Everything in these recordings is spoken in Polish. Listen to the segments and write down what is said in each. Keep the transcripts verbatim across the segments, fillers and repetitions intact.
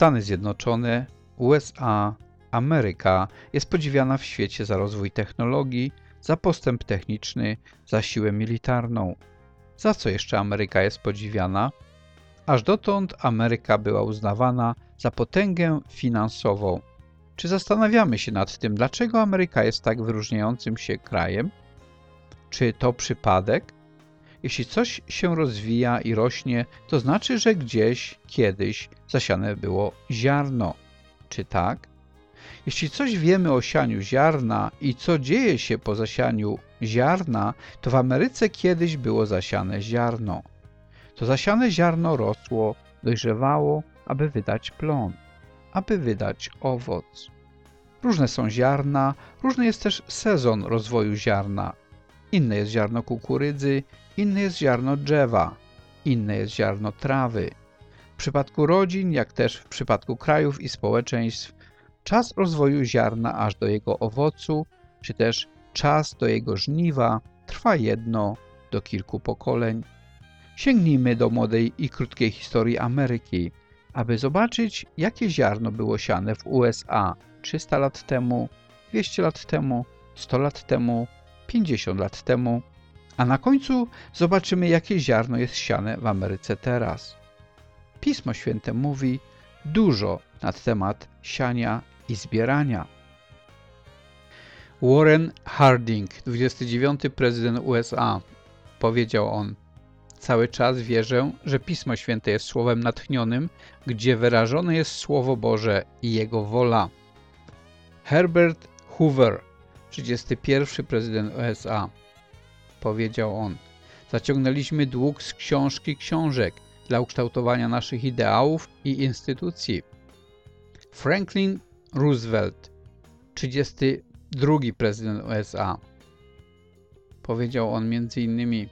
Stany Zjednoczone, U S A, Ameryka jest podziwiana w świecie za rozwój technologii, za postęp techniczny, za siłę militarną. Za co jeszcze Ameryka jest podziwiana? Aż dotąd Ameryka była uznawana za potęgę finansową. Czy zastanawiamy się nad tym, dlaczego Ameryka jest tak wyróżniającym się krajem? Czy to przypadek? Jeśli coś się rozwija i rośnie, to znaczy, że gdzieś, kiedyś zasiane było ziarno. Czy tak? Jeśli coś wiemy o sianiu ziarna i co dzieje się po zasianiu ziarna, to w Ameryce kiedyś było zasiane ziarno. To zasiane ziarno rosło, dojrzewało, aby wydać plon, aby wydać owoc. Różne są ziarna, różny jest też sezon rozwoju ziarna. Inne jest ziarno kukurydzy, inne jest ziarno drzewa, inne jest ziarno trawy. W przypadku rodzin, jak też w przypadku krajów i społeczeństw, czas rozwoju ziarna aż do jego owocu, czy też czas do jego żniwa trwa jedno do kilku pokoleń. Sięgnijmy do młodej i krótkiej historii Ameryki, aby zobaczyć, jakie ziarno było siane w U S A trzysta lat temu, dwieście lat temu, sto lat temu, pięćdziesiąt lat temu, a na końcu zobaczymy, jakie ziarno jest siane w Ameryce teraz. Pismo Święte mówi dużo na temat siania i zbierania. Warren Harding, dwudziesty dziewiąty prezydent U S A, powiedział on: cały czas wierzę, że Pismo Święte jest słowem natchnionym, gdzie wyrażone jest Słowo Boże i Jego wola. Herbert Hoover, trzydziesty pierwszy prezydent U S A, powiedział on: zaciągnęliśmy dług z książki książek dla ukształtowania naszych ideałów i instytucji. Franklin Roosevelt, trzydziesty drugi prezydent U S A, powiedział on między innymi: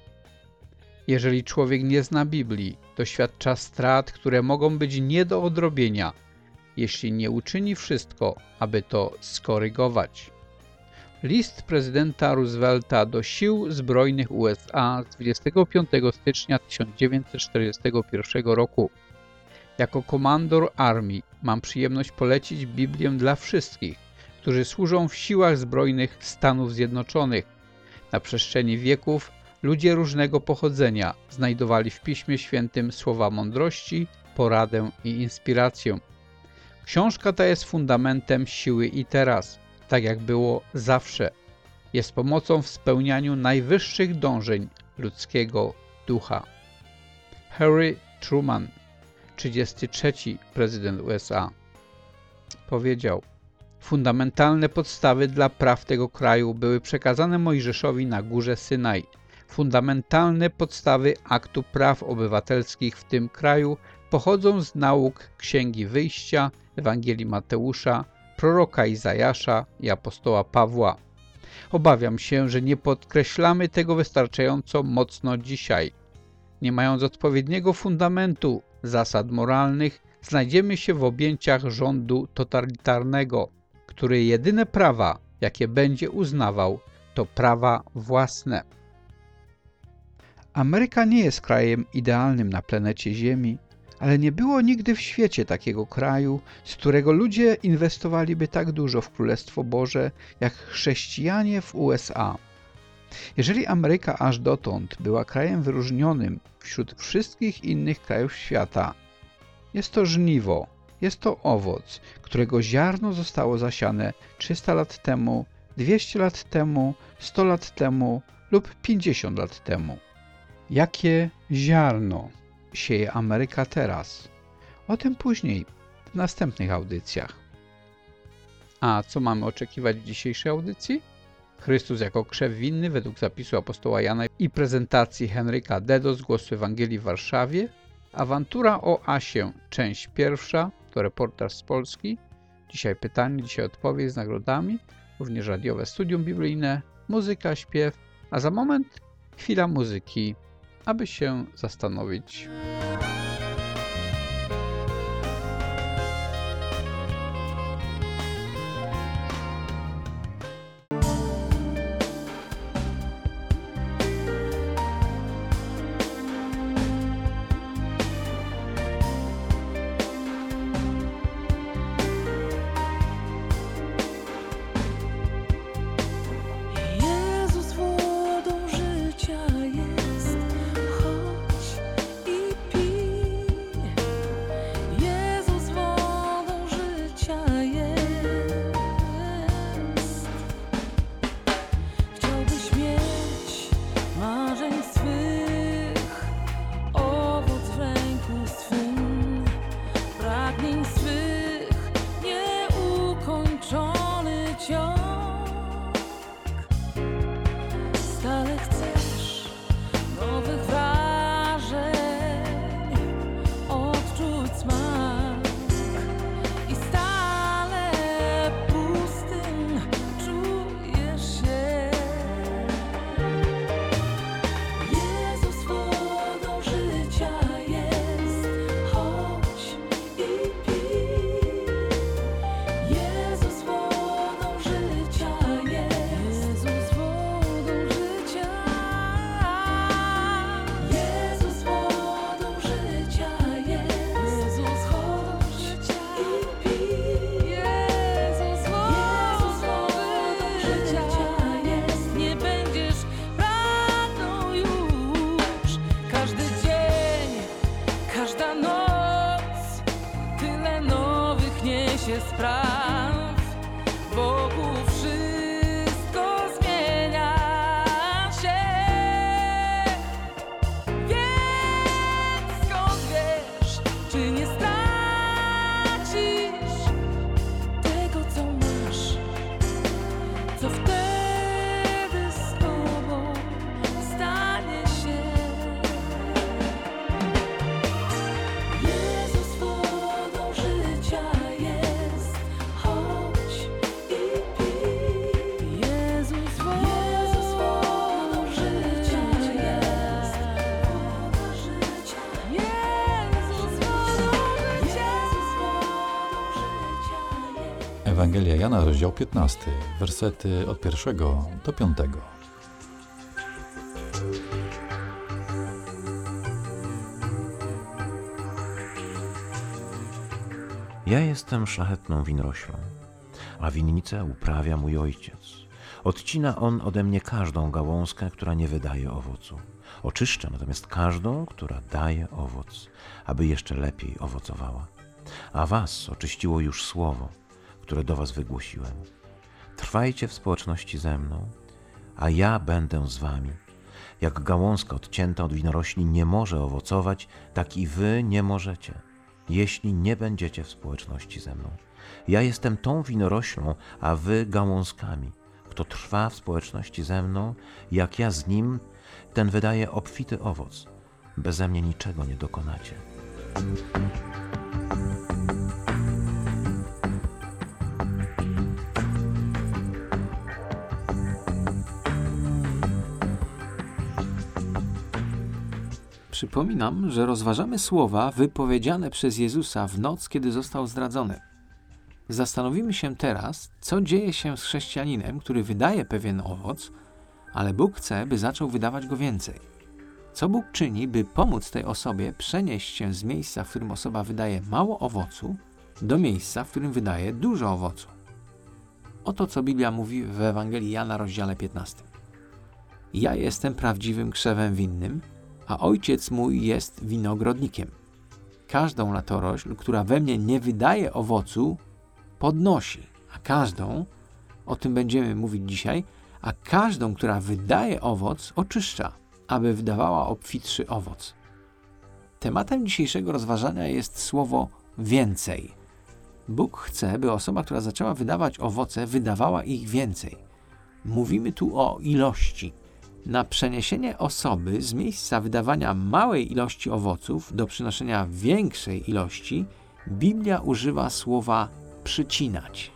jeżeli człowiek nie zna Biblii, doświadcza strat, które mogą być nie do odrobienia, jeśli nie uczyni wszystko, aby to skorygować. List prezydenta Roosevelta do sił zbrojnych U S A z dwudziestego piątego stycznia tysiąc dziewięćset czterdziestego pierwszego roku. Jako komandor armii mam przyjemność polecić Biblię dla wszystkich, którzy służą w siłach zbrojnych Stanów Zjednoczonych. Na przestrzeni wieków ludzie różnego pochodzenia znajdowali w Piśmie Świętym słowa mądrości, poradę i inspirację. Książka ta jest fundamentem siły i teraz, tak jak było zawsze. Jest pomocą w spełnianiu najwyższych dążeń ludzkiego ducha. Harry Truman, trzydziesty trzeci prezydent U S A, powiedział: fundamentalne podstawy dla praw tego kraju były przekazane Mojżeszowi na górze Synaj. Fundamentalne podstawy aktu praw obywatelskich w tym kraju pochodzą z nauk Księgi Wyjścia, Ewangelii Mateusza, proroka Izajasza i apostoła Pawła. Obawiam się, że nie podkreślamy tego wystarczająco mocno dzisiaj. Nie mając odpowiedniego fundamentu zasad moralnych, znajdziemy się w objęciach rządu totalitarnego, który jedyne prawa, jakie będzie uznawał, to prawa własne. Ameryka nie jest krajem idealnym na planecie Ziemi, ale nie było nigdy w świecie takiego kraju, z którego ludzie inwestowaliby tak dużo w Królestwo Boże, jak chrześcijanie w U S A. Jeżeli Ameryka aż dotąd była krajem wyróżnionym wśród wszystkich innych krajów świata, jest to żniwo, jest to owoc, którego ziarno zostało zasiane trzysta lat temu, dwieście lat temu, sto lat temu lub pięćdziesiąt lat temu. Jakie ziarno sieje Ameryka teraz? O tym później, w następnych audycjach. A co mamy oczekiwać w dzisiejszej audycji? Chrystus jako krzew winny według zapisu apostoła Jana i prezentacji Henryka Dedo z Głosu Ewangelii w Warszawie. Awantura o Asie, część pierwsza, to reportaż z Polski. Dzisiaj pytanie, dzisiaj odpowiedź z nagrodami, również radiowe studium biblijne, muzyka, śpiew, a za moment chwila muzyki, aby się zastanowić. się spraw, wokół wszystko zmienia się. Więc skąd wiesz, czy nie stracisz tego, co masz, co wtedy z tobą stanie się. Jezus wodą życia jest, chodź i pij. Jezus wodą życia jest, woda życia. Jezus wodą życia jest. Ewangelia Jana, rozdział piętnasty, wersety od pierwszego do piątego. Ja jestem szlachetną winoroślą, a winnicę uprawia mój ojciec. Odcina on ode mnie każdą gałązkę, która nie wydaje owocu. Oczyszcza natomiast każdą, która daje owoc, aby jeszcze lepiej owocowała. A was oczyściło już słowo, które do was wygłosiłem. Trwajcie w społeczności ze mną, a ja będę z wami. Jak gałązka odcięta od winorośli nie może owocować, tak i wy nie możecie, jeśli nie będziecie w społeczności ze mną. Ja jestem tą winoroślą, a wy gałązkami. Kto trwa w społeczności ze mną, jak ja z nim, ten wydaje obfity owoc. Beze mnie niczego nie dokonacie. Przypominam, że rozważamy słowa wypowiedziane przez Jezusa w noc, kiedy został zdradzony. Zastanowimy się teraz, co dzieje się z chrześcijaninem, który wydaje pewien owoc, ale Bóg chce, by zaczął wydawać go więcej. Co Bóg czyni, by pomóc tej osobie przenieść się z miejsca, w którym osoba wydaje mało owocu, do miejsca, w którym wydaje dużo owocu. Oto co Biblia mówi w Ewangelii Jana, rozdziale piętnastym. Ja jestem prawdziwym krzewem winnym, a ojciec mój jest winogrodnikiem. Każdą latorośl, która we mnie nie wydaje owocu, podnosi, a każdą, o tym będziemy mówić dzisiaj, a każdą, która wydaje owoc, oczyszcza, aby wydawała obfitszy owoc. Tematem dzisiejszego rozważania jest słowo więcej. Bóg chce, by osoba, która zaczęła wydawać owoce, wydawała ich więcej. Mówimy tu o ilości. Na przeniesienie osoby z miejsca wydawania małej ilości owoców do przynoszenia większej ilości, Biblia używa słowa przycinać.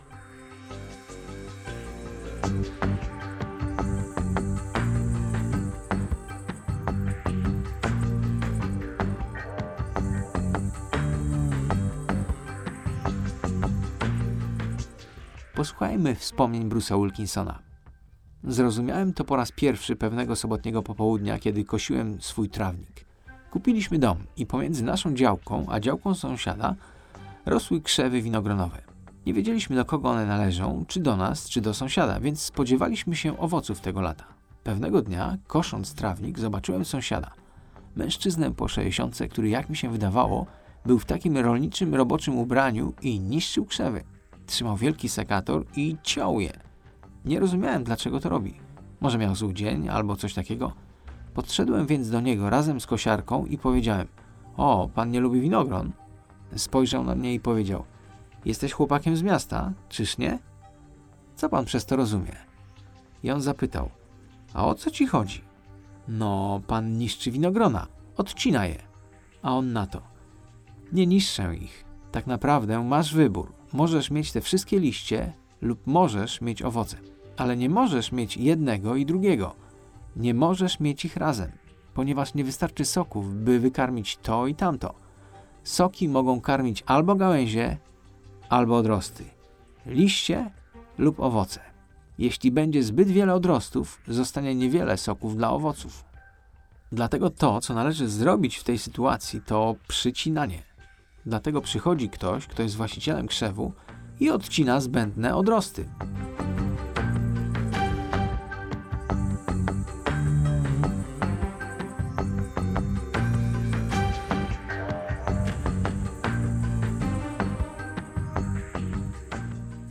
Posłuchajmy wspomnień Bruce'a Wilkinsona. Zrozumiałem to po raz pierwszy pewnego sobotniego popołudnia, kiedy kosiłem swój trawnik. Kupiliśmy dom i pomiędzy naszą działką a działką sąsiada rosły krzewy winogronowe. Nie wiedzieliśmy, do kogo one należą, czy do nas, czy do sąsiada, więc spodziewaliśmy się owoców tego lata. Pewnego dnia, kosząc trawnik, zobaczyłem sąsiada. Mężczyznę po sześćdziesiątce, który, jak mi się wydawało, był w takim rolniczym, roboczym ubraniu i niszczył krzewy. Trzymał wielki sekator i ciął je. Nie rozumiałem, dlaczego to robi. Może miał zły dzień albo coś takiego. Podszedłem więc do niego razem z kosiarką i powiedziałem: o, pan nie lubi winogron? Spojrzał na mnie i powiedział: jesteś chłopakiem z miasta, czyż nie? Co pan przez to rozumie? I on zapytał: a o co ci chodzi? No, pan niszczy winogrona, odcina je. A on na to: nie niszczę ich. Tak naprawdę masz wybór. Możesz mieć te wszystkie liście lub możesz mieć owoce. Ale nie możesz mieć jednego i drugiego. Nie możesz mieć ich razem, ponieważ nie wystarczy soków, by wykarmić to i tamto. Soki mogą karmić albo gałęzie, albo odrosty, liście lub owoce. Jeśli będzie zbyt wiele odrostów, zostanie niewiele soków dla owoców. Dlatego to, co należy zrobić w tej sytuacji, to przycinanie. Dlatego przychodzi ktoś, kto jest właścicielem krzewu i odcina zbędne odrosty.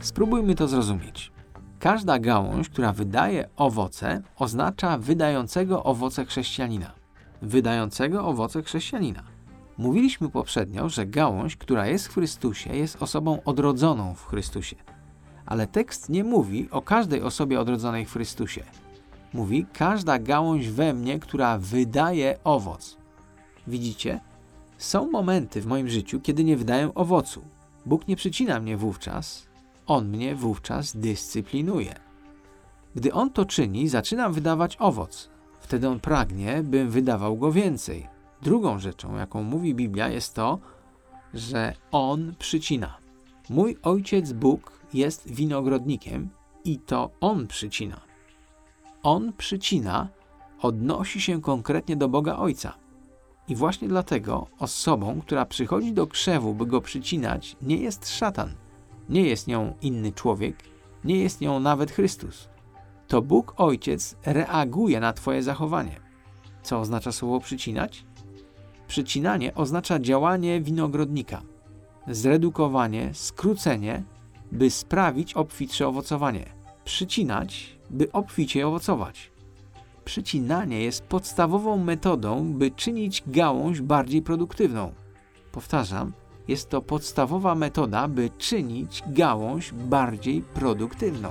Spróbujmy to zrozumieć. Każda gałąź, która wydaje owoce, oznacza wydającego owoce chrześcijanina. Wydającego owoce chrześcijanina. Mówiliśmy poprzednio, że gałąź, która jest w Chrystusie, jest osobą odrodzoną w Chrystusie. Ale tekst nie mówi o każdej osobie odrodzonej w Chrystusie. Mówi każda gałąź we mnie, która wydaje owoc. Widzicie? Są momenty w moim życiu, kiedy nie wydaję owocu. Bóg nie przycina mnie wówczas, On mnie wówczas dyscyplinuje. Gdy On to czyni, zaczynam wydawać owoc. Wtedy On pragnie, bym wydawał go więcej. Drugą rzeczą, jaką mówi Biblia, jest to, że On przycina. Mój Ojciec Bóg jest winogrodnikiem i to On przycina. On przycina, odnosi się konkretnie do Boga Ojca. I właśnie dlatego osobą, która przychodzi do krzewu, by go przycinać, nie jest szatan. Nie jest nią inny człowiek, nie jest nią nawet Chrystus. To Bóg Ojciec reaguje na twoje zachowanie. Co oznacza słowo przycinać? Przycinanie oznacza działanie winogrodnika. Zredukowanie, skrócenie, by sprawić obfitsze owocowanie. Przycinać, by obficie owocować. Przycinanie jest podstawową metodą, by czynić gałąź bardziej produktywną. Powtarzam, jest to podstawowa metoda, by czynić gałąź bardziej produktywną.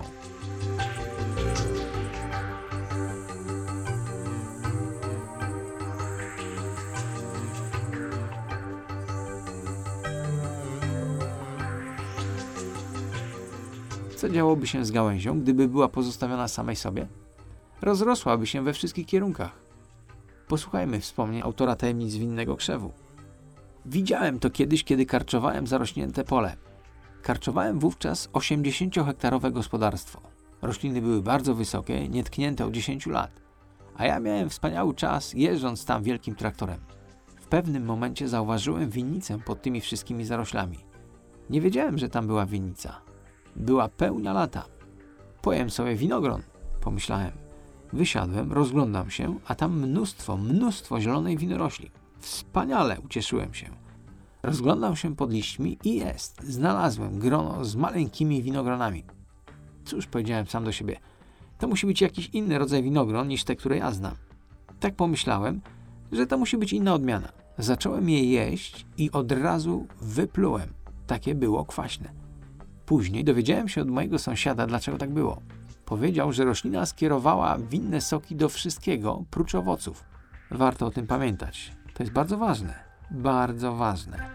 Co działoby się z gałęzią, gdyby była pozostawiona samej sobie? Rozrosłaby się we wszystkich kierunkach. Posłuchajmy wspomnień autora Tajemnic Winnego Krzewu. Widziałem to kiedyś, kiedy karczowałem zarośnięte pole. Karczowałem wówczas osiemdziesięciohektarowe gospodarstwo. Rośliny były bardzo wysokie, nietknięte od dziesięciu lat. A ja miałem wspaniały czas, jeżdżąc tam wielkim traktorem. W pewnym momencie zauważyłem winnicę pod tymi wszystkimi zaroślami. Nie wiedziałem, że tam była winnica. Była pełnia lata. Pojem sobie winogron, pomyślałem. Wysiadłem, rozglądam się, a tam mnóstwo, mnóstwo zielonej winorośli. Wspaniale, ucieszyłem się. Rozglądam się pod liśćmi i jest. Znalazłem grono z maleńkimi winogronami. Cóż, powiedziałem sam do siebie. To musi być jakiś inny rodzaj winogron niż te, które ja znam. Tak pomyślałem, że to musi być inna odmiana. Zacząłem je jeść i od razu wyplułem. Takie było kwaśne. Później dowiedziałem się od mojego sąsiada, dlaczego tak było. Powiedział, że roślina skierowała winne soki do wszystkiego, prócz owoców. Warto o tym pamiętać. To jest bardzo ważne. Bardzo ważne.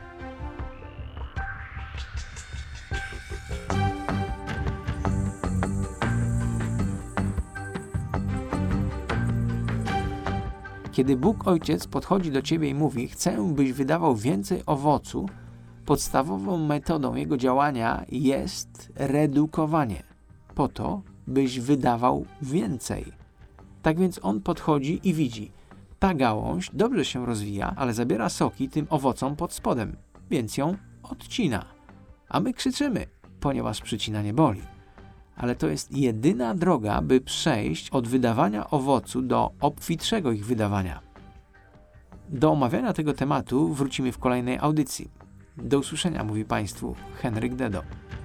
Kiedy Bóg Ojciec podchodzi do ciebie i mówi: chcę, byś wydawał więcej owocu, podstawową metodą jego działania jest redukowanie. Po to, byś wydawał więcej. Tak więc on podchodzi i widzi: ta gałąź dobrze się rozwija, ale zabiera soki tym owocom pod spodem, więc ją odcina. A my krzyczymy, ponieważ przycinanie boli. Ale to jest jedyna droga, by przejść od wydawania owocu do obfitszego ich wydawania. Do omawiania tego tematu wrócimy w kolejnej audycji. Do usłyszenia, mówi Państwu Henryk Dedo.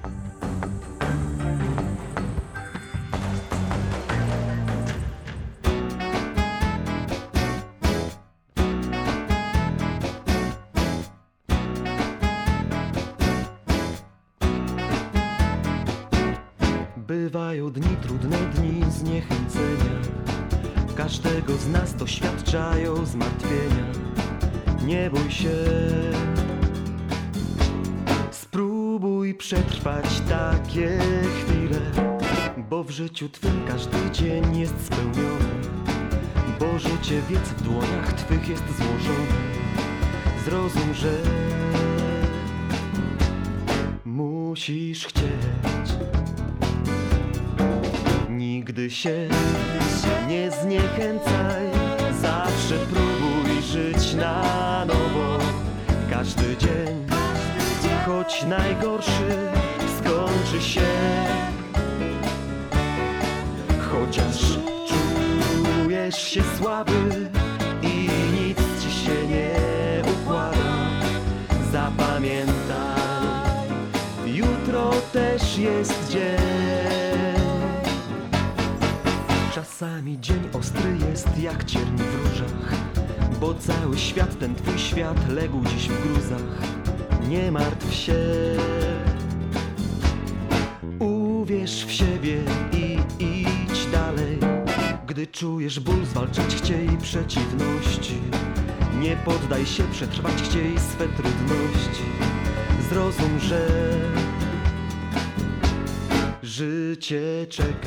Bywają dni, trudne dni zniechęcenia. Każdego z nas doświadczają zmartwienia. Nie bój się. Spróbuj przetrwać takie chwile, bo w życiu twym każdy dzień jest spełniony. Bo życie wiec w dłoniach twych jest złożone. Zrozum, że musisz chcieć. Nigdy się nie zniechęcaj, zawsze próbuj żyć na nowo. Każdy dzień, choć najgorszy, skończy się. Chociaż czujesz się słaby i nic ci się nie układa, zapamiętaj, jutro jutro też jest dzień. Czasami dzień ostry jest jak cierń w różach, bo cały świat, ten twój świat legł dziś w gruzach. Nie martw się, uwierz w siebie i idź dalej. Gdy czujesz ból, zwalczać chciej przeciwności. Nie poddaj się, przetrwać chciej swe trudności. Zrozum, że życie czeka.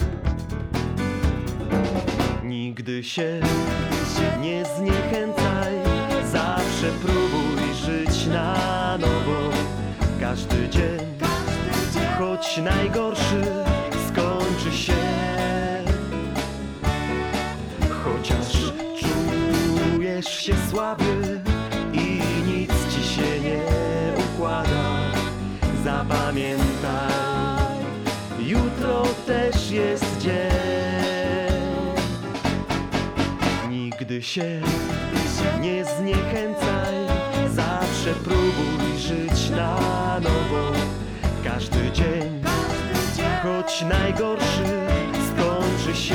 Nigdy się nie zniechęcaj, zawsze próbuj żyć na nowo. Każdy dzień, choć najgorszy, skończy się. Chociaż czujesz się słaby i nic ci się nie układa, zapamiętaj, jutro też jest dzień. Nigdy się nie zniechęcaj, zawsze próbuj żyć na nowo. Każdy dzień, choć najgorszy, skończy się.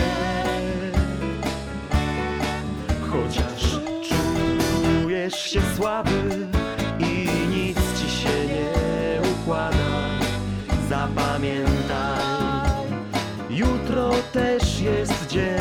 Chociaż czujesz się słaby i nic ci się nie układa, zapamiętaj, jutro też jest dzień.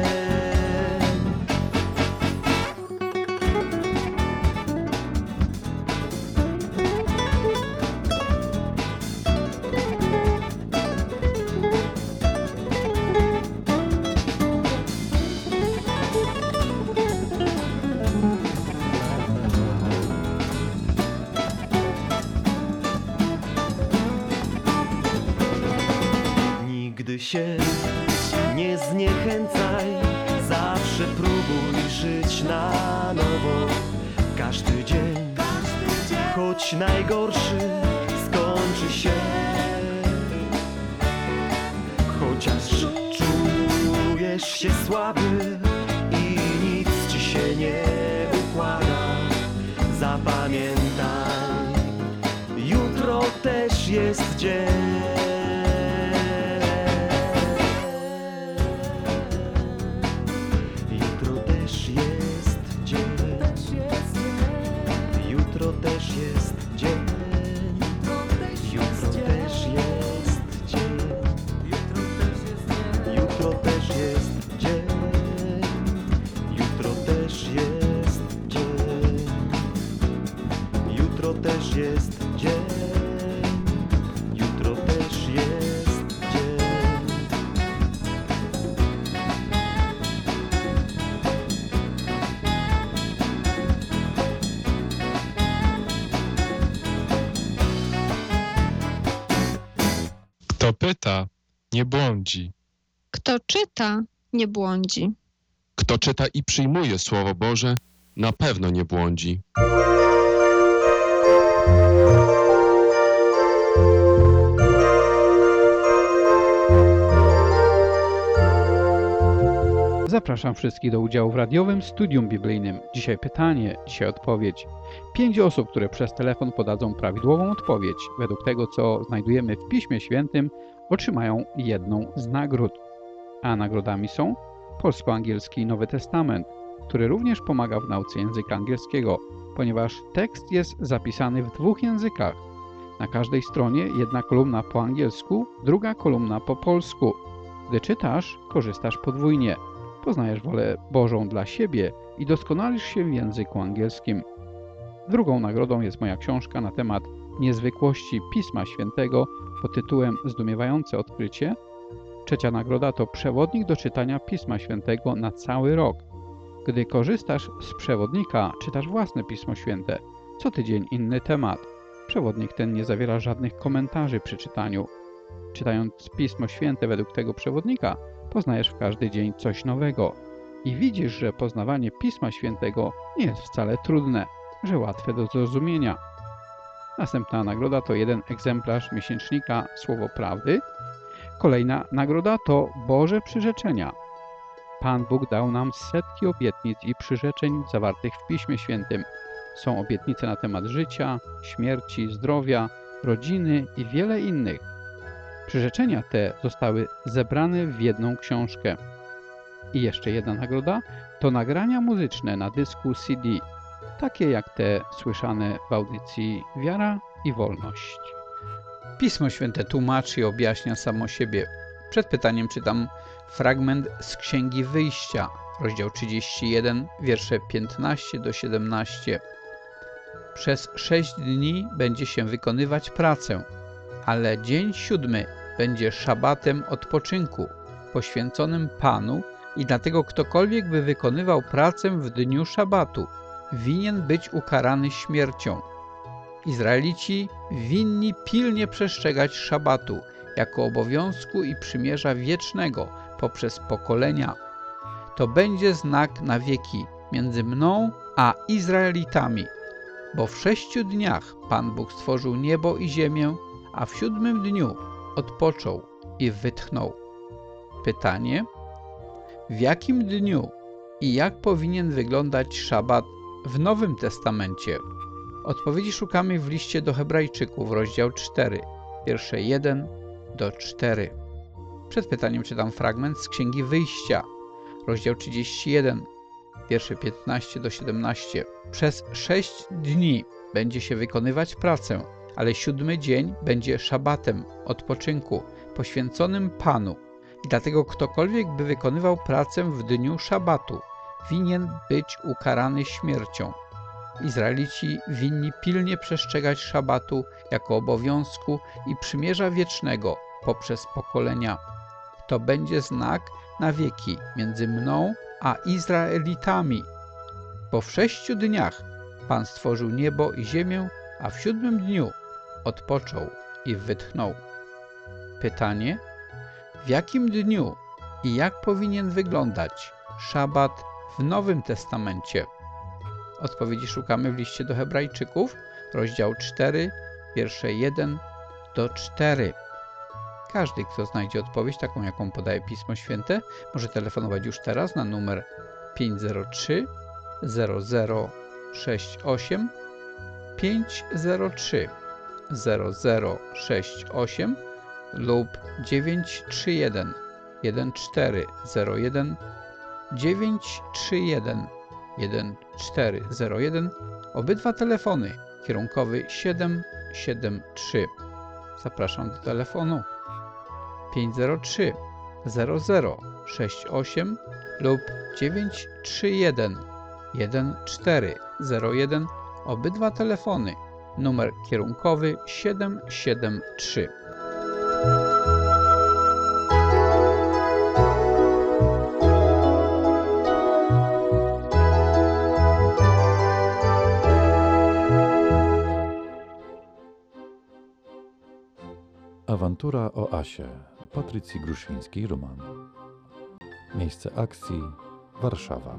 Nigdy się nie zniechęcaj, zawsze próbuj żyć na nowo. Każdy dzień, choć najgorszy, skończy się. Chociaż czujesz się słaby i nic ci się nie układa, zapamiętaj, jutro też jest dzień. Jutro też jest dzień. Jutro też jest dzień. Jutro też jest dzień. Jutro też jest dzień. Jutro też jest dzień. Jutro też jest dzień. Jutro też jest dzień. Kto pyta, nie błądzi. Kto czyta, nie błądzi. Kto czyta i przyjmuje Słowo Boże, na pewno nie błądzi. Zapraszam wszystkich do udziału w radiowym studium biblijnym. Dzisiaj pytanie, dzisiaj odpowiedź. Pięć osób, które przez telefon podadzą prawidłową odpowiedź, według tego, co znajdujemy w Piśmie Świętym, otrzymają jedną z nagród. A nagrodami są polsko-angielski Nowy Testament, który również pomaga w nauce języka angielskiego, ponieważ tekst jest zapisany w dwóch językach. Na każdej stronie jedna kolumna po angielsku, druga kolumna po polsku. Gdy czytasz, korzystasz podwójnie. Poznajesz wolę Bożą dla siebie i doskonalisz się w języku angielskim. Drugą nagrodą jest moja książka na temat niezwykłości Pisma Świętego pod tytułem Zdumiewające odkrycie. Trzecia nagroda to przewodnik do czytania Pisma Świętego na cały rok. Gdy korzystasz z przewodnika, czytasz własne Pismo Święte. Co tydzień inny temat. Przewodnik ten nie zawiera żadnych komentarzy przy czytaniu. Czytając Pismo Święte według tego przewodnika, poznajesz w każdy dzień coś nowego. I widzisz, że poznawanie Pisma Świętego nie jest wcale trudne, że łatwe do zrozumienia. Następna nagroda to jeden egzemplarz miesięcznika Słowo Prawdy. Kolejna nagroda to Boże przyrzeczenia. Pan Bóg dał nam setki obietnic i przyrzeczeń zawartych w Piśmie Świętym. Są obietnice na temat życia, śmierci, zdrowia, rodziny i wiele innych. Przyrzeczenia te zostały zebrane w jedną książkę. I jeszcze jedna nagroda to nagrania muzyczne na dysku C D, takie jak te słyszane w audycji Wiara i Wolność. Pismo Święte tłumaczy i objaśnia samo siebie. Przed pytaniem czytam fragment z Księgi Wyjścia, rozdział trzydziesty jeden, wiersze piętnaście do siedemnastu. Przez sześć dni będzie się wykonywać pracę, ale dzień siódmy będzie szabatem odpoczynku, poświęconym Panu i dlatego ktokolwiek by wykonywał pracę w dniu szabatu, winien być ukarany śmiercią. Izraelici winni pilnie przestrzegać szabatu jako obowiązku i przymierza wiecznego poprzez pokolenia. To będzie znak na wieki między mną a Izraelitami, bo w sześciu dniach Pan Bóg stworzył niebo i ziemię, a w siódmym dniu odpoczął i wytchnął. Pytanie: w jakim dniu i jak powinien wyglądać szabat w Nowym Testamencie? Odpowiedzi szukamy w liście do Hebrajczyków, rozdział cztery, wiersze jeden do czterech. Przed pytaniem czytam fragment z Księgi Wyjścia, rozdział trzydziesty jeden, wiersze piętnaście do siedemnastu. Przez sześć dni będzie się wykonywać pracę, ale siódmy dzień będzie szabatem odpoczynku, poświęconym Panu. I dlatego ktokolwiek by wykonywał pracę w dniu szabatu, winien być ukarany śmiercią. Izraelici winni pilnie przestrzegać szabatu jako obowiązku i przymierza wiecznego poprzez pokolenia. To będzie znak na wieki między mną a Izraelitami, bo w sześciu dniach Pan stworzył niebo i ziemię, a w siódmym dniu odpoczął i wytchnął. Pytanie: w jakim dniu i jak powinien wyglądać szabat w Nowym Testamencie? Odpowiedzi szukamy w liście do Hebrajczyków, rozdział cztery, wiersze jeden do czterech. Każdy, kto znajdzie odpowiedź taką, jaką podaje Pismo Święte, może telefonować już teraz na numer pięć zero trzy zero zero sześć osiem pięć zero trzy zero zero sześć osiem lub dziewięć trzy jeden jeden cztery zero jeden dziewięć trzy jeden jeden cztery zero jeden. Obydwa telefony kierunkowy siedem siedem trzy. Zapraszam do telefonu pięć zero trzy zero zero sześć osiem lub dziewięć trzy jeden jeden cztery zero jeden. Obydwa telefony numer kierunkowy siedem siedem trzy. Awantura o Asie Patrycji Gruszyńskiej-Ruman. Miejsce akcji Warszawa.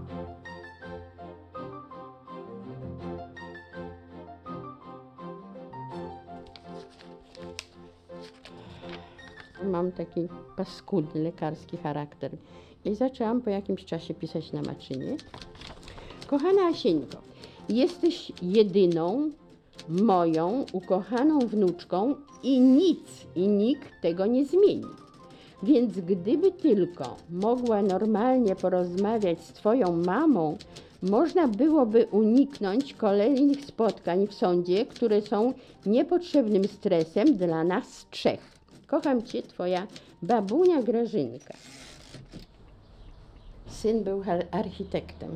Mam taki paskudny, lekarski charakter i zaczęłam po jakimś czasie pisać na maczynie. Kochana Asieńko, jesteś jedyną moją ukochaną wnuczką i nic i nikt tego nie zmieni. Więc gdyby tylko mogła normalnie porozmawiać z twoją mamą, można byłoby uniknąć kolejnych spotkań w sądzie, które są niepotrzebnym stresem dla nas trzech. Kocham cię, twoja babunia Grażynka. Syn był architektem.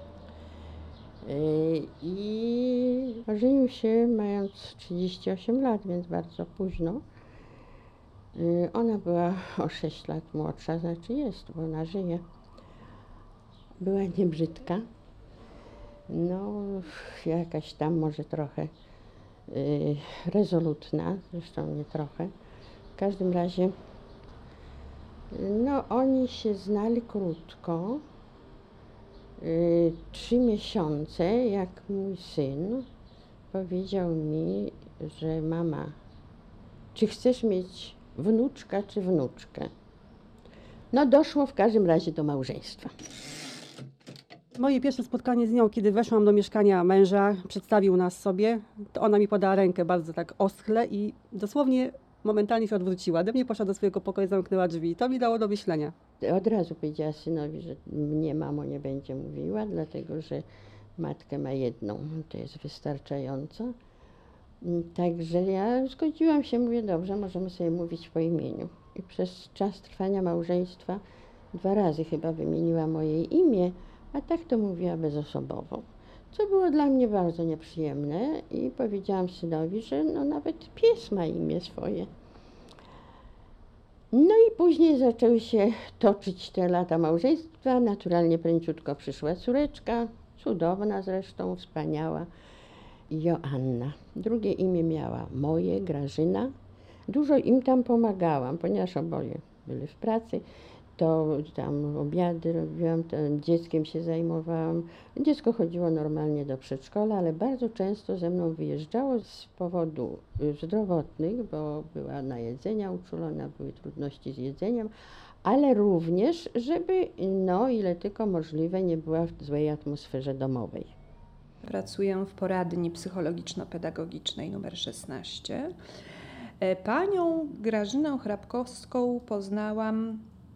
I ożenił się mając trzydzieści osiem lat, więc bardzo późno. Ona była o sześć lat młodsza, znaczy jest, bo ona żyje. Była niebrzydka, no jakaś tam może trochę rezolutna, zresztą nie trochę. W każdym razie, no oni się znali krótko. Trzy miesiące, jak mój syn powiedział mi, że mama, czy chcesz mieć wnuczka czy wnuczkę? No doszło w każdym razie do małżeństwa. moje pierwsze spotkanie z nią, kiedy weszłam do mieszkania męża, przedstawił nas sobie, to ona mi podała rękę bardzo tak oschle i dosłownie momentalnie się odwróciła. Ode mnie poszła do swojego pokoju, zamknęła drzwi. To mi dało do myślenia. Od razu powiedziała synowi, że mnie mamo nie będzie mówiła, dlatego że matkę ma jedną, to jest wystarczająco. Także ja zgodziłam się, mówię, dobrze, możemy sobie mówić po imieniu. I przez czas trwania małżeństwa dwa razy chyba wymieniła moje imię, a tak to mówiła bezosobowo. Co było dla mnie bardzo nieprzyjemne i powiedziałam synowi, że no nawet pies ma imię swoje. No i później zaczęły się toczyć te lata małżeństwa. Naturalnie pręciutko przyszła córeczka, cudowna zresztą, wspaniała, Joanna. Drugie imię miała moje, Grażyna. Dużo im tam pomagałam, ponieważ oboje byli w pracy. To tam obiady robiłam, to dzieckiem się zajmowałam. Dziecko chodziło normalnie do przedszkola, ale bardzo często ze mną wyjeżdżało z powodu zdrowotnych, bo była na jedzenia uczulona, były trudności z jedzeniem, ale również, żeby, no ile tylko możliwe, nie była w złej atmosferze domowej. Pracuję w poradni psychologiczno-pedagogicznej numer szesnaście. Panią Grażynę Hrabkowską poznałam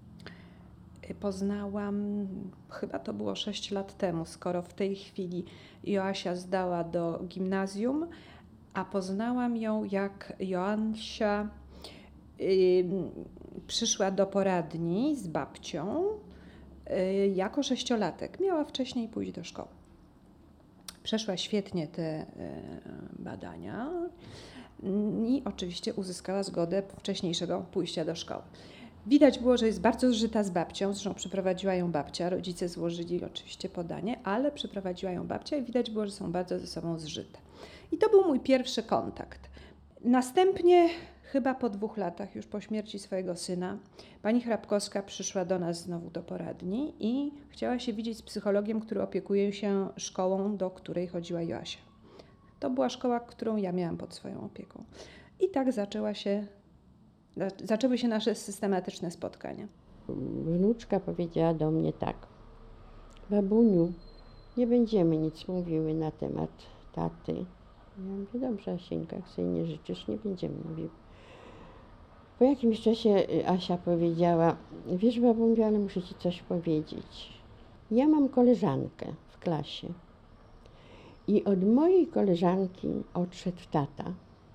Poznałam, chyba to było sześć lat temu, skoro w tej chwili Joasia zdała do gimnazjum, a poznałam ją, jak Joansia y, przyszła do poradni z babcią y, jako sześciolatek. Miała wcześniej pójść do szkoły. Przeszła świetnie te y, badania i oczywiście uzyskała zgodę wcześniejszego pójścia do szkoły. Widać było, że jest bardzo zżyta z babcią, zresztą przyprowadziła ją babcia, rodzice złożyli oczywiście podanie, ale przyprowadziła ją babcia i widać było, że są bardzo ze sobą zżyte. I to był mój pierwszy kontakt. Następnie, chyba po dwóch latach, już po śmierci swojego syna, pani Hrabkowska przyszła do nas znowu do poradni i chciała się widzieć z psychologiem, który opiekuje się szkołą, do której chodziła Joasia. To była szkoła, którą ja miałam pod swoją opieką. I tak zaczęła się Zaczęły się nasze systematyczne spotkania. Wnuczka powiedziała do mnie tak: babuniu, nie będziemy nic mówiły na temat taty. Ja mówię, dobrze Asieńka, jak sobie nie życzysz, nie będziemy mówiły. Po jakimś czasie Asia powiedziała, wiesz babuniu, ale muszę ci coś powiedzieć. Ja mam koleżankę w klasie i od mojej koleżanki odszedł tata.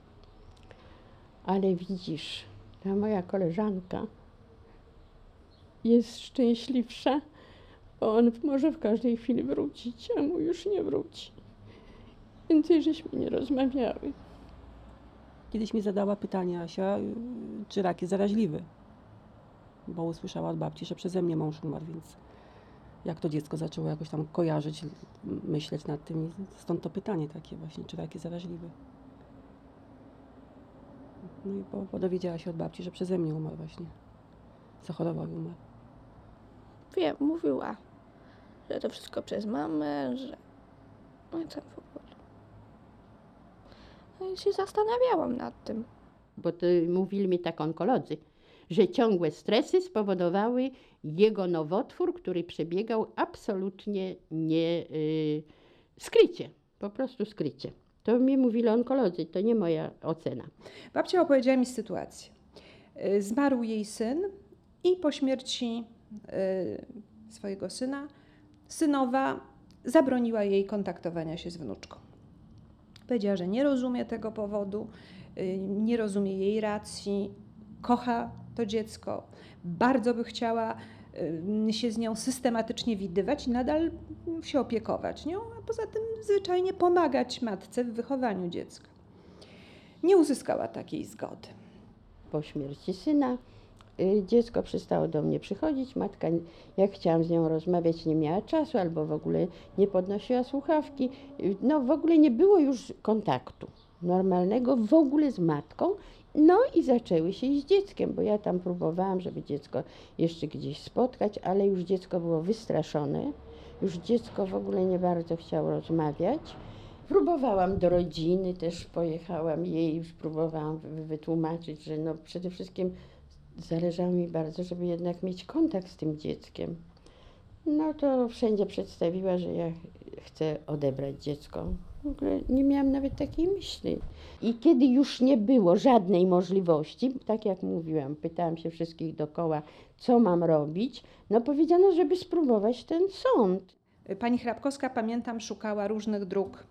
Ale widzisz, ta moja koleżanka jest szczęśliwsza, bo on może w każdej chwili wrócić, a mu już nie wróci. Więcej żeśmy nie rozmawiały. Kiedyś mi zadała pytanie Asia, czy rak jest zaraźliwy, bo usłyszała od babci, że przeze mnie mąż umarł, więc jak to dziecko zaczęło jakoś tam kojarzyć, myśleć nad tym, i stąd to pytanie takie właśnie, czy rak jest zaraźliwy. No i bo, bo dowiedziała się od babci, że przeze mnie umarł właśnie. Zachorował i umarł. Wiem, mówiła, że to wszystko przez mamę, że... No i tak w ogóle. No i się zastanawiałam nad tym. Bo to mówili mi tak onkolodzy, że ciągłe stresy spowodowały jego nowotwór, który przebiegał absolutnie nie yy, skrycie, po prostu skrycie. To mi mówili onkolodzy, to nie moja ocena. Babcia opowiedziała mi sytuację. Zmarł jej syn i po śmierci y, swojego syna synowa zabroniła jej kontaktowania się z wnuczką. Powiedziała, że nie rozumie tego powodu, y, nie rozumie jej racji, kocha to dziecko, bardzo by chciała y, się z nią systematycznie widywać i nadal się opiekować nią, a poza tym zwyczajnie pomagać matce w wychowaniu dziecka. Nie uzyskała takiej zgody. Po śmierci syna y, dziecko przestało do mnie przychodzić. Matka, jak chciałam z nią rozmawiać, nie miała czasu albo w ogóle nie podnosiła słuchawki. Y, no w ogóle nie było już kontaktu normalnego w ogóle z matką. No i zaczęły się i z dzieckiem, bo ja tam próbowałam, żeby dziecko jeszcze gdzieś spotkać, ale już dziecko było wystraszone. Już dziecko w ogóle nie bardzo chciało rozmawiać. Próbowałam do rodziny, też pojechałam jej, już próbowałam wytłumaczyć, że no przede wszystkim zależało mi bardzo, żeby jednak mieć kontakt z tym dzieckiem. No to wszędzie przedstawiła, że ja chcę odebrać dziecko. W ogóle nie miałam nawet takiej myśli. I kiedy już nie było żadnej możliwości, tak jak mówiłam, pytałam się wszystkich dookoła, co mam robić, no powiedziano, żeby spróbować ten sąd. Pani Hrabkowska, pamiętam, szukała różnych dróg,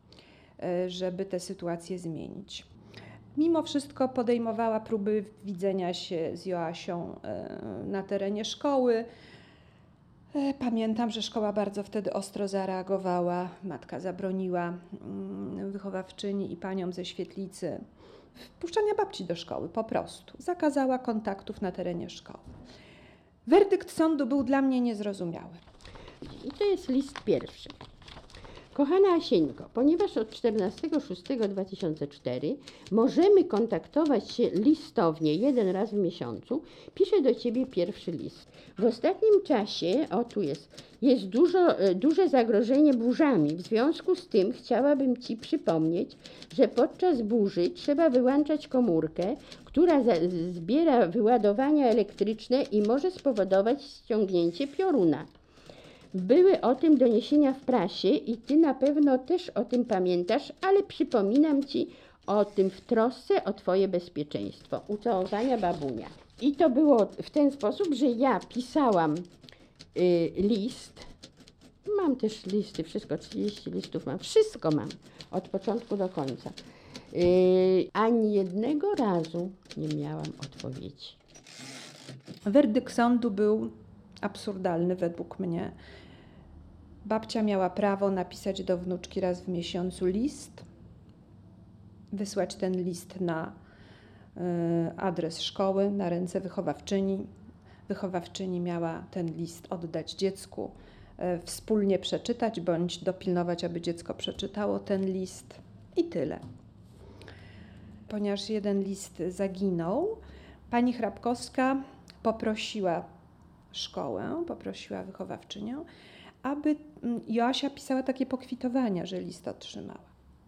żeby tę sytuację zmienić. Mimo wszystko podejmowała próby widzenia się z Joasią na terenie szkoły. Pamiętam, że szkoła bardzo wtedy ostro zareagowała. Matka zabroniła wychowawczyni i paniom ze świetlicy wpuszczania babci do szkoły, po prostu. Zakazała kontaktów na terenie szkoły. Werdykt sądu był dla mnie niezrozumiały. I to jest list pierwszy. Kochana Asieńko, ponieważ od czternastego szóstego dwa tysiące czwartego możemy kontaktować się listownie jeden raz w miesiącu, piszę do Ciebie pierwszy list. W ostatnim czasie, o tu jest, jest dużo, duże zagrożenie burzami. W związku z tym chciałabym Ci przypomnieć, że podczas burzy trzeba wyłączać komórkę, która za, zbiera wyładowania elektryczne i może spowodować ściągnięcie pioruna. Były o tym doniesienia w prasie i Ty na pewno też o tym pamiętasz, ale przypominam Ci o tym w trosce o Twoje bezpieczeństwo. Ucałowania, babunia. I to było w ten sposób, że ja pisałam y, list. Mam też listy, wszystko, trzydzieści listów mam, wszystko mam, od początku do końca. Y, ani jednego razu nie miałam odpowiedzi. Werdykt sądu był absurdalny według mnie. Babcia miała prawo napisać do wnuczki raz w miesiącu list, wysłać ten list na y, adres szkoły, na ręce wychowawczyni. Wychowawczyni miała ten list oddać dziecku, y, wspólnie przeczytać bądź dopilnować, aby dziecko przeczytało ten list i tyle. Ponieważ jeden list zaginął, pani Hrabkowska poprosiła szkołę, poprosiła wychowawczynię, aby Joasia pisała takie pokwitowania, że list otrzymała.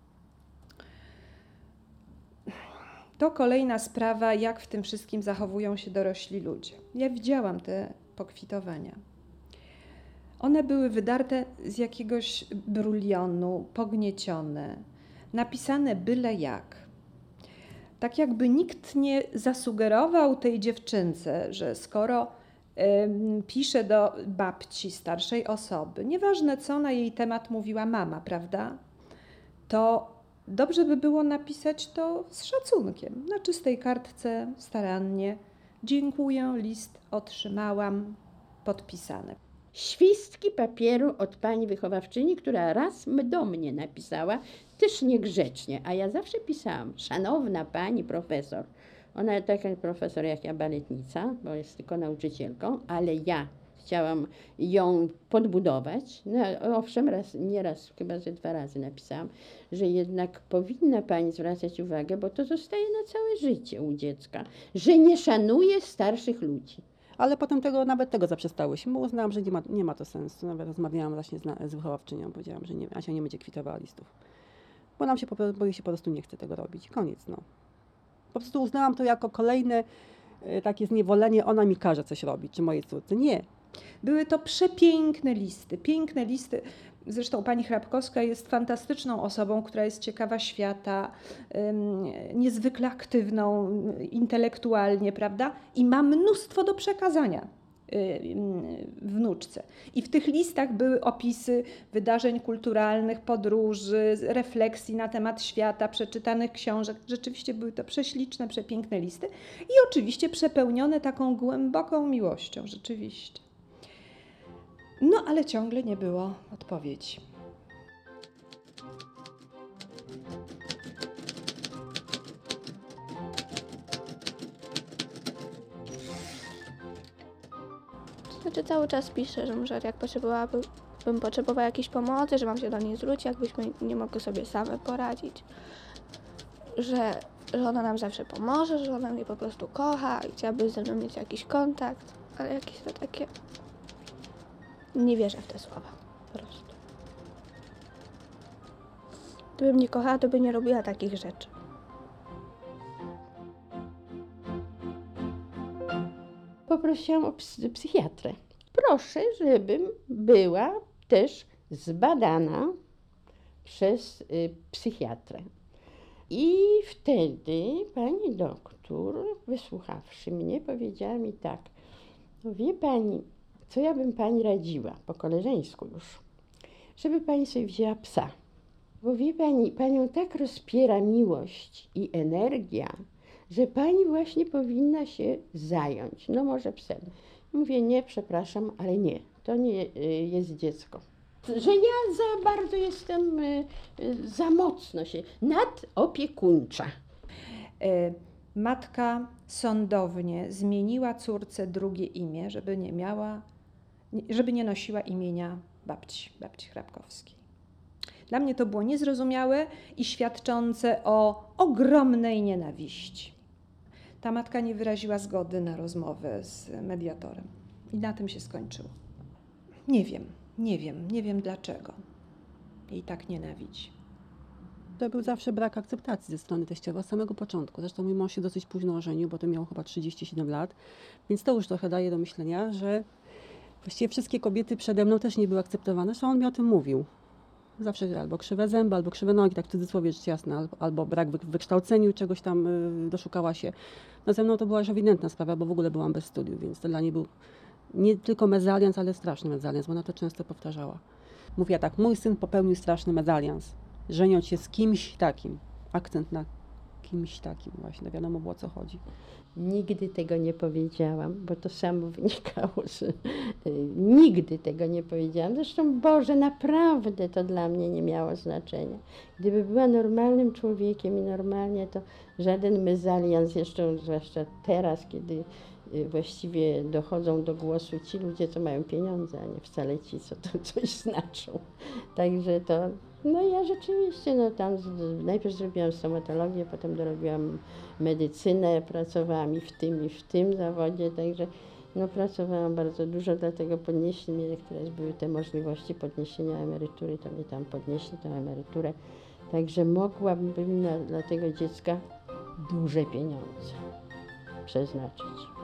To kolejna sprawa, jak w tym wszystkim zachowują się dorośli ludzie. Ja widziałam te pokwitowania. One były wydarte z jakiegoś brulionu, pogniecione, napisane byle jak. Tak jakby nikt nie zasugerował tej dziewczynce, że skoro pisze do babci, starszej osoby, nieważne co na jej temat mówiła mama, prawda, to dobrze by było napisać to z szacunkiem, na czystej kartce, starannie. Dziękuję, list otrzymałam, podpisane. Świstki papieru od pani wychowawczyni, która raz do mnie napisała, też niegrzecznie, a ja zawsze pisałam, szanowna pani profesor. Ona taka profesor jak ja, baletnica, bo jest tylko nauczycielką, ale ja chciałam ją podbudować. No, owszem, raz, nie raz, chyba że dwa razy napisałam, że jednak powinna pani zwracać uwagę, bo to zostaje na całe życie u dziecka, że nie szanuje starszych ludzi. Ale potem tego, nawet tego zaprzestałyśmy, bo uznałam, że nie ma, nie ma to sensu. Nawet rozmawiałam właśnie z, z wychowawczynią, powiedziałam, że nie, Asia nie będzie kwitowała listów. Bo nam się, bo jej się po prostu nie chce tego robić. Koniec, no. Po prostu uznałam to jako kolejne y, takie zniewolenie, ona mi każe coś robić, czy mojej córce. Nie. Były to przepiękne listy, piękne listy. Zresztą pani Hrabkowska jest fantastyczną osobą, która jest ciekawa świata, ym, niezwykle aktywną intelektualnie, prawda? I ma mnóstwo do przekazania wnuczce. I w tych listach były opisy wydarzeń kulturalnych, podróży, refleksji na temat świata, przeczytanych książek. Rzeczywiście były to prześliczne, przepiękne listy i oczywiście przepełnione taką głęboką miłością, rzeczywiście. No, ale ciągle nie było odpowiedzi. Znaczy cały czas piszę, że może jak potrzebowałabym, bym potrzebowała jakiejś pomocy, że mam się do niej zwrócić, jakbyśmy nie mogły sobie same poradzić, że, że ona nam zawsze pomoże, że ona mnie po prostu kocha i chciałaby ze mną mieć jakiś kontakt, ale jakieś to takie... Nie wierzę w te słowa, po prostu. Gdybym nie kochała, to by nie robiła takich rzeczy. Poprosiłam o psychiatrę. proszę, żebym była też zbadana przez y, psychiatrę. I wtedy pani doktor, wysłuchawszy mnie, powiedziała mi tak: no wie pani, co ja bym pani radziła, po koleżeńsku już, żeby pani sobie wzięła psa. Bo wie pani, panią tak rozpiera miłość i energia, że pani właśnie powinna się zająć, no może psem. Mówię, nie, przepraszam, ale nie, to nie y, jest dziecko. Że ja za bardzo jestem, y, y, za mocno się, nadopiekuńcza. Y, matka sądownie zmieniła córce drugie imię, żeby nie miała, żeby nie nosiła imienia babci, babci Hrabkowskiej. Dla mnie to było niezrozumiałe i świadczące o ogromnej nienawiści. Ta matka nie wyraziła zgody na rozmowę z mediatorem i na tym się skończyło. Nie wiem, nie wiem, nie wiem dlaczego jej tak nienawidzi. To był zawsze brak akceptacji ze strony teściowa od samego początku. Zresztą mój mąż się dosyć późno ożenił, bo to miał chyba trzydzieści siedem lat, więc to już trochę daje do myślenia, że właściwie wszystkie kobiety przede mną też nie były akceptowane, zresztą on mi o tym mówił. Zawsze albo krzywe zęby, albo krzywe nogi, tak w cudzysłowie rzecz jasna, albo, albo brak w wykształceniu, czegoś tam y, doszukała się. No ze mną to była już ewidentna sprawa, bo w ogóle byłam bez studiów, więc to dla niej był nie tylko mezalians, ale straszny mezalians, bo ona to często powtarzała. Mówiła tak, mój syn popełnił straszny mezalians, żeniąc się z kimś takim. Akcent na kimś takim właśnie, wiadomo było o co chodzi. Nigdy tego nie powiedziałam, bo to samo wynikało, że y, nigdy tego nie powiedziałam. Zresztą, Boże, naprawdę to dla mnie nie miało znaczenia. Gdyby była normalnym człowiekiem i normalnie, to żaden mezalians, jeszcze zwłaszcza teraz, kiedy y, właściwie dochodzą do głosu ci ludzie, co mają pieniądze, a nie wcale ci, co to coś znaczą. Także to, no ja rzeczywiście, no tam z, najpierw zrobiłam stomatologię, potem dorobiłam medycynę, pracowałam i w tym, i w tym zawodzie, także no pracowałam bardzo dużo, dlatego podnieśli mnie, niektóre były te możliwości podniesienia emerytury, to mnie tam podnieśli tę emeryturę, także mogłabym na, dla tego dziecka duże pieniądze przeznaczyć.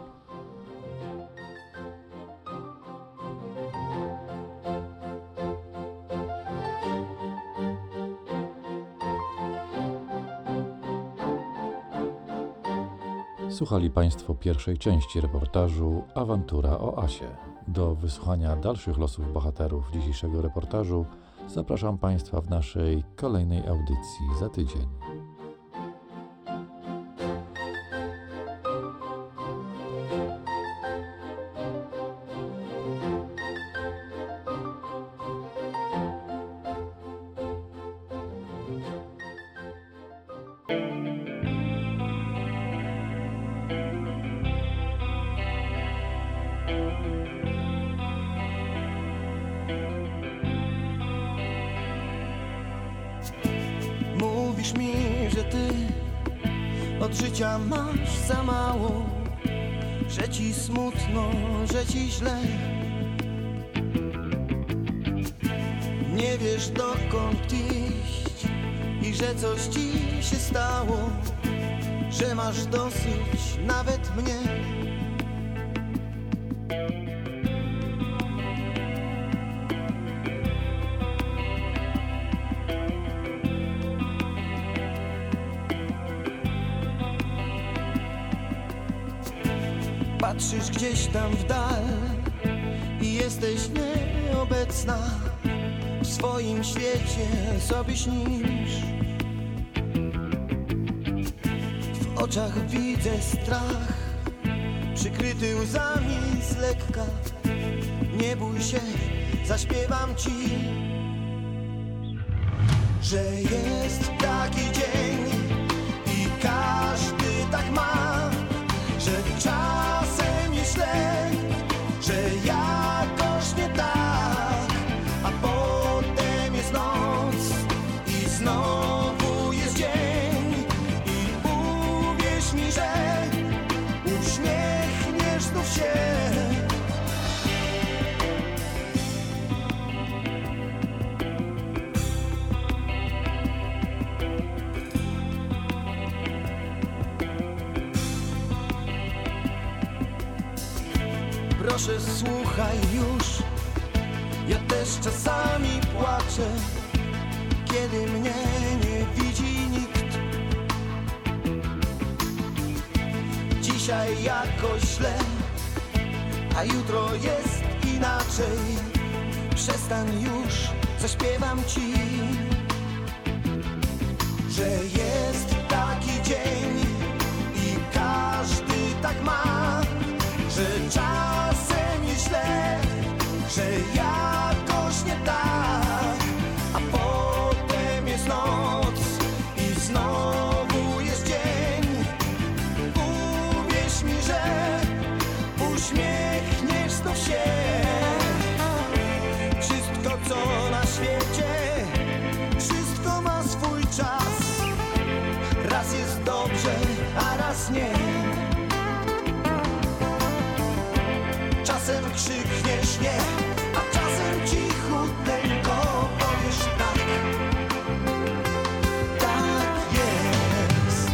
Słuchali Państwo pierwszej części reportażu Awantura o Asie. Do wysłuchania dalszych losów bohaterów dzisiejszego reportażu zapraszam Państwa w naszej kolejnej audycji za tydzień. Mówisz mi, że ty od życia masz za mało, że ci smutno, że ci źle. Nie wiesz dokąd iść i że coś ci się stało, że masz dosyć nawet mnie. Patrzysz gdzieś tam w dal i jesteś nieobecna. W swoim świecie sobie śnisz. W oczach widzę strach, przykryty łzami z lekka. Nie bój się, zaśpiewam ci, że jest taki dzień i każdy tak ma, że czasem jest źle, że jakoś nie tak, a potem jest noc i znowu jest dzień. I uwierz mi, że uśmiechniesz znów się. Proszę słuchaj już, ja też czasami płaczę, kiedy mnie nie widzi nikt. Dzisiaj jakoś źle, a jutro jest inaczej. Przestań już, zaśpiewam ci, że jest taki dzień i każdy tak ma, że czasem jest źle, że jakoś nie tak, a potem jest noc i znowu jest dzień. Uwierz mi, że uśmiechniesz znów się. Wszystko co na świecie, wszystko ma swój czas. Raz jest dobrze, a raz nie. Czasem krzykniesz nie, a czasem cichutko powiesz tak. Tak jest.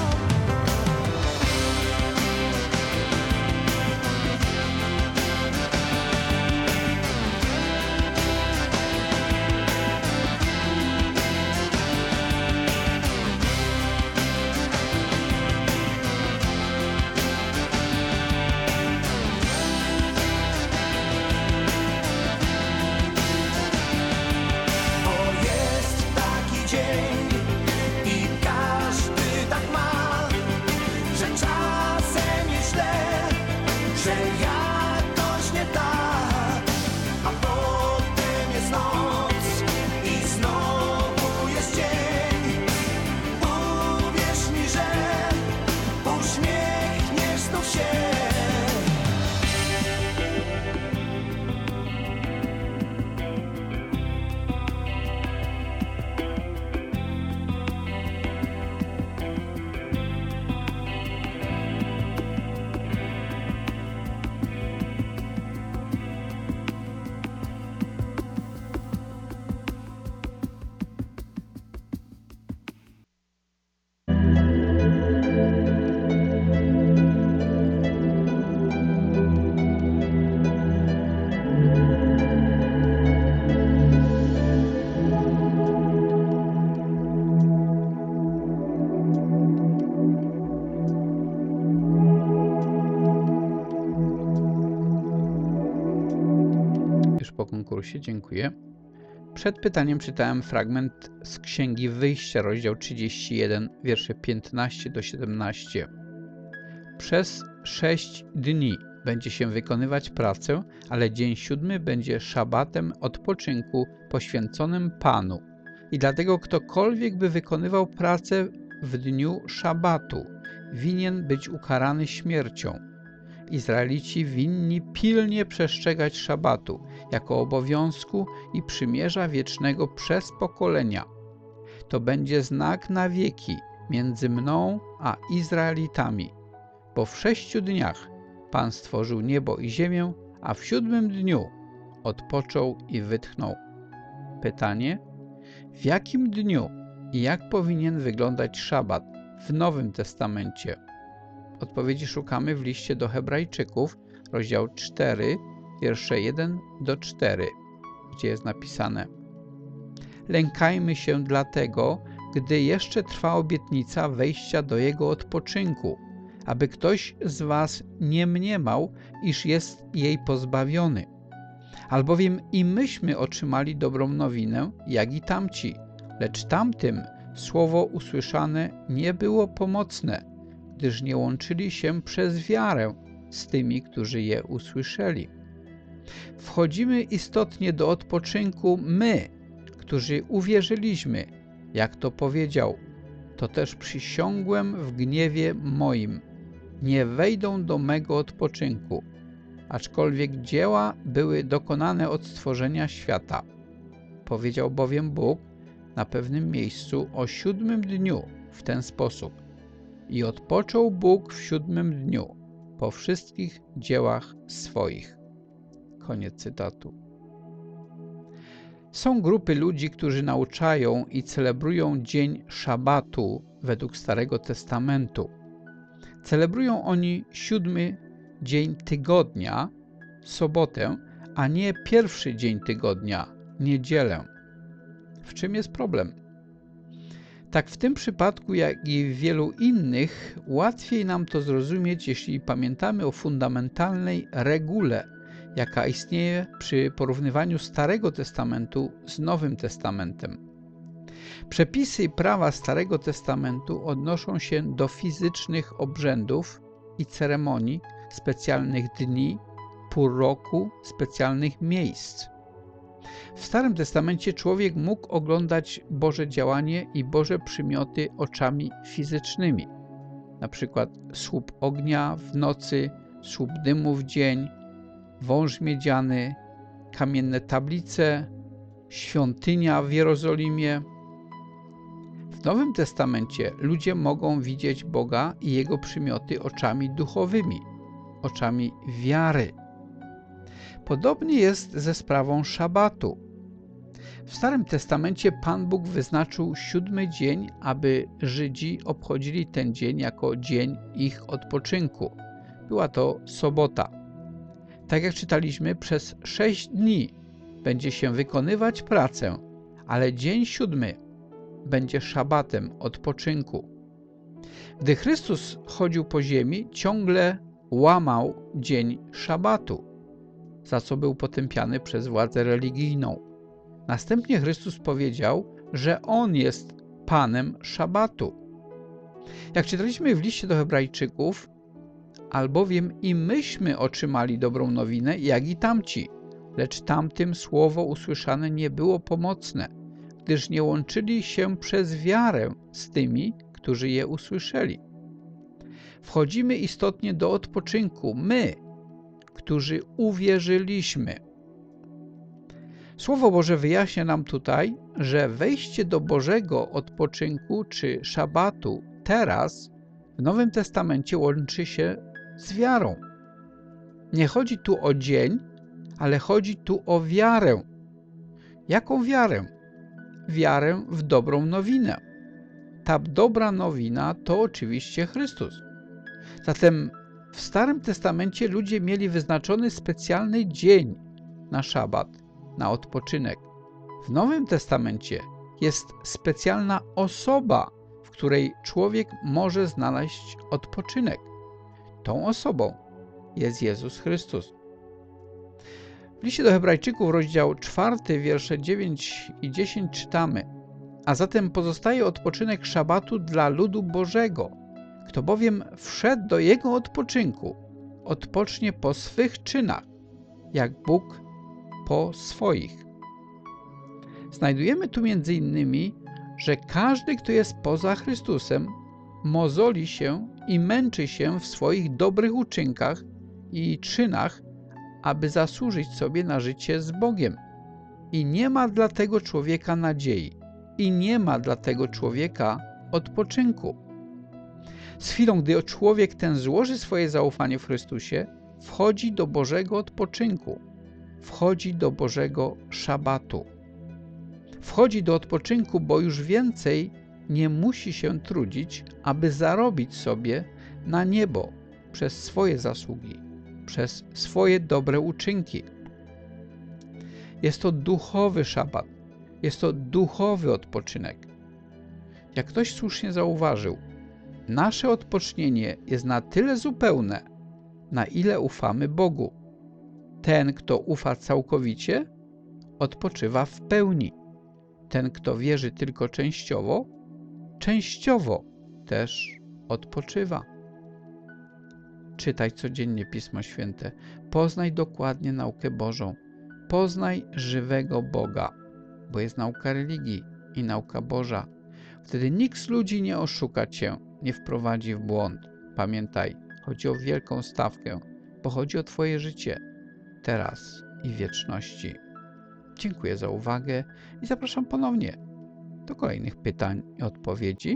Po konkursie, dziękuję. Przed pytaniem czytałem fragment z Księgi Wyjścia, rozdział trzydziesty jeden, wiersze piętnaście do siedemnastu. Przez sześć dni będzie się wykonywać pracę, ale dzień siódmy będzie szabatem odpoczynku poświęconym Panu. I dlatego ktokolwiek by wykonywał pracę w dniu szabatu, winien być ukarany śmiercią. Izraelici winni pilnie przestrzegać szabatu jako obowiązku i przymierza wiecznego przez pokolenia. To będzie znak na wieki między mną a Izraelitami, bo w sześciu dniach Pan stworzył niebo i ziemię, a w siódmym dniu odpoczął i wytchnął. Pytanie: w jakim dniu i jak powinien wyglądać szabat w Nowym Testamencie? Odpowiedzi szukamy w liście do Hebrajczyków, rozdział cztery, wiersze jeden do czterech, gdzie jest napisane: lękajmy się dlatego, gdy jeszcze trwa obietnica wejścia do Jego odpoczynku, aby ktoś z was nie mniemał, iż jest jej pozbawiony. Albowiem i myśmy otrzymali dobrą nowinę, jak i tamci, lecz tamtym słowo usłyszane nie było pomocne, gdyż nie łączyli się przez wiarę z tymi, którzy je usłyszeli. Wchodzimy istotnie do odpoczynku my, którzy uwierzyliśmy, jak to powiedział: to też przysiągłem w gniewie moim, nie wejdą do mego odpoczynku, aczkolwiek dzieła były dokonane od stworzenia świata. Powiedział bowiem Bóg na pewnym miejscu o siódmym dniu w ten sposób: i odpoczął Bóg w siódmym dniu po wszystkich dziełach swoich. Koniec cytatu. Są grupy ludzi, którzy nauczają i celebrują dzień szabatu według Starego Testamentu. Celebrują oni siódmy dzień tygodnia sobotę, a nie pierwszy dzień tygodnia, niedzielę. W czym jest problem? Tak w tym przypadku, jak i w wielu innych, łatwiej nam to zrozumieć, jeśli pamiętamy o fundamentalnej regule, jaka istnieje przy porównywaniu Starego Testamentu z Nowym Testamentem. Przepisy i prawa Starego Testamentu odnoszą się do fizycznych obrzędów i ceremonii, specjalnych dni, pór roku, specjalnych miejsc. W Starym Testamencie człowiek mógł oglądać Boże działanie i Boże przymioty oczami fizycznymi, na przykład słup ognia w nocy, słup dymu w dzień, wąż miedziany, kamienne tablice, świątynia w Jerozolimie. W Nowym Testamencie ludzie mogą widzieć Boga i Jego przymioty oczami duchowymi, oczami wiary. Podobnie jest ze sprawą szabatu. W Starym Testamencie Pan Bóg wyznaczył siódmy dzień, aby Żydzi obchodzili ten dzień jako dzień ich odpoczynku. Była to sobota. Tak jak czytaliśmy, przez sześć dni będzie się wykonywać pracę, ale dzień siódmy będzie szabatem odpoczynku. Gdy Chrystus chodził po ziemi, ciągle łamał dzień szabatu, za co był potępiany przez władzę religijną. Następnie Chrystus powiedział, że On jest Panem szabatu. Jak czytaliśmy w liście do Hebrajczyków, albowiem i myśmy otrzymali dobrą nowinę, jak i tamci, lecz tamtym słowo usłyszane nie było pomocne, gdyż nie łączyli się przez wiarę z tymi, którzy je usłyszeli. Wchodzimy istotnie do odpoczynku, my, którzy uwierzyliśmy. Słowo Boże wyjaśnia nam tutaj, że wejście do Bożego odpoczynku czy szabatu teraz w Nowym Testamencie łączy się z wiarą. Nie chodzi tu o dzień, ale chodzi tu o wiarę. Jaką wiarę? Wiarę w dobrą nowinę. Ta dobra nowina to oczywiście Chrystus. Zatem w Starym Testamencie ludzie mieli wyznaczony specjalny dzień na szabat, na odpoczynek. W Nowym Testamencie jest specjalna osoba, w której człowiek może znaleźć odpoczynek. Tą osobą jest Jezus Chrystus. W liście do Hebrajczyków, rozdział czwarty, wiersze dziewięć i dziesięć czytamy: A zatem pozostaje odpoczynek szabatu dla ludu Bożego. Kto bowiem wszedł do jego odpoczynku, odpocznie po swych czynach, jak Bóg po swoich. Znajdujemy tu między innymi, że każdy, kto jest poza Chrystusem, mozoli się i męczy się w swoich dobrych uczynkach i czynach, aby zasłużyć sobie na życie z Bogiem. I nie ma dla tego człowieka nadziei. I nie ma dla tego człowieka odpoczynku. Z chwilą, gdy człowiek ten złoży swoje zaufanie w Chrystusie, wchodzi do Bożego odpoczynku. Wchodzi do Bożego szabatu. Wchodzi do odpoczynku, bo już więcej nie musi się trudzić, aby zarobić sobie na niebo przez swoje zasługi, przez swoje dobre uczynki. Jest to duchowy szabat, jest to duchowy odpoczynek. Jak ktoś słusznie zauważył, nasze odpocznienie jest na tyle zupełne, na ile ufamy Bogu. Ten, kto ufa całkowicie, odpoczywa w pełni. Ten, kto wierzy tylko częściowo, częściowo też odpoczywa. Czytaj codziennie Pismo Święte. Poznaj dokładnie naukę Bożą. Poznaj żywego Boga, bo jest nauka religii i nauka Boża. Wtedy nikt z ludzi nie oszuka cię, nie wprowadzi w błąd. Pamiętaj, chodzi o wielką stawkę, bo chodzi o twoje życie, teraz i w wieczności. Dziękuję za uwagę i zapraszam ponownie do kolejnych pytań i odpowiedzi.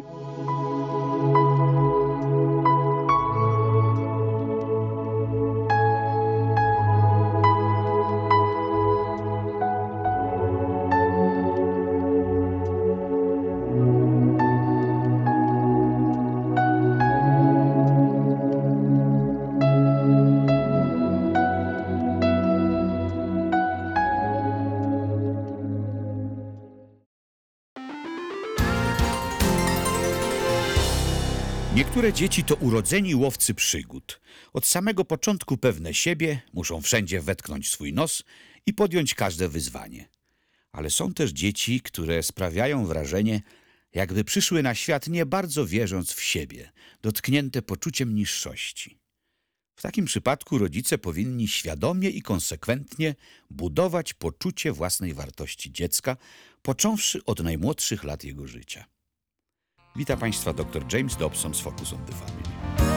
Niektóre dzieci to urodzeni łowcy przygód. Od samego początku pewne siebie, muszą wszędzie wetknąć swój nos i podjąć każde wyzwanie. Ale są też dzieci, które sprawiają wrażenie, jakby przyszły na świat nie bardzo wierząc w siebie, dotknięte poczuciem niższości. W takim przypadku rodzice powinni świadomie i konsekwentnie budować poczucie własnej wartości dziecka, począwszy od najmłodszych lat jego życia. Wita Państwa dr James Dobson z Focus on the Family.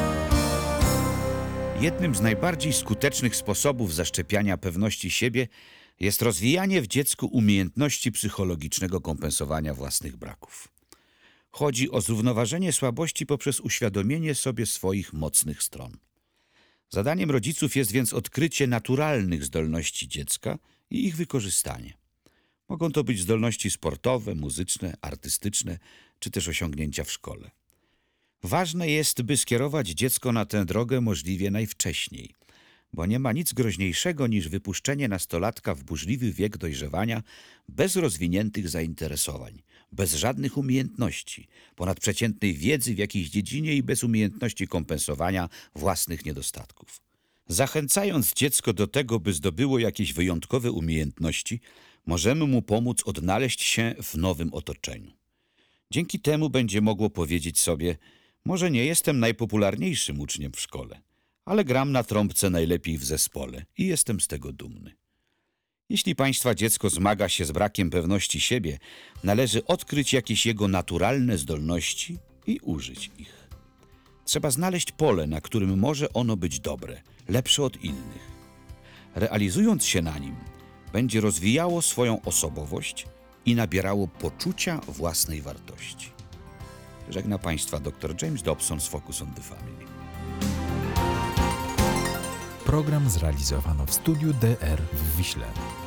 Jednym z najbardziej skutecznych sposobów zaszczepiania pewności siebie jest rozwijanie w dziecku umiejętności psychologicznego kompensowania własnych braków. Chodzi o zrównoważenie słabości poprzez uświadomienie sobie swoich mocnych stron. Zadaniem rodziców jest więc odkrycie naturalnych zdolności dziecka i ich wykorzystanie. Mogą to być zdolności sportowe, muzyczne, artystyczne, czy też osiągnięcia w szkole. Ważne jest, by skierować dziecko na tę drogę możliwie najwcześniej, bo nie ma nic groźniejszego niż wypuszczenie nastolatka w burzliwy wiek dojrzewania bez rozwiniętych zainteresowań, bez żadnych umiejętności, ponadprzeciętnej wiedzy w jakiejś dziedzinie i bez umiejętności kompensowania własnych niedostatków. Zachęcając dziecko do tego, by zdobyło jakieś wyjątkowe umiejętności, możemy mu pomóc odnaleźć się w nowym otoczeniu. Dzięki temu będzie mogło powiedzieć sobie: może nie jestem najpopularniejszym uczniem w szkole, ale gram na trąbce najlepiej w zespole i jestem z tego dumny. Jeśli Państwa dziecko zmaga się z brakiem pewności siebie, należy odkryć jakieś jego naturalne zdolności i użyć ich. Trzeba znaleźć pole, na którym może ono być dobre, lepsze od innych. Realizując się na nim, będzie rozwijało swoją osobowość i nabierało poczucia własnej wartości. Żegna Państwa dr James Dobson z Focus on the Family. Program zrealizowano w studiu D R w Wiśle.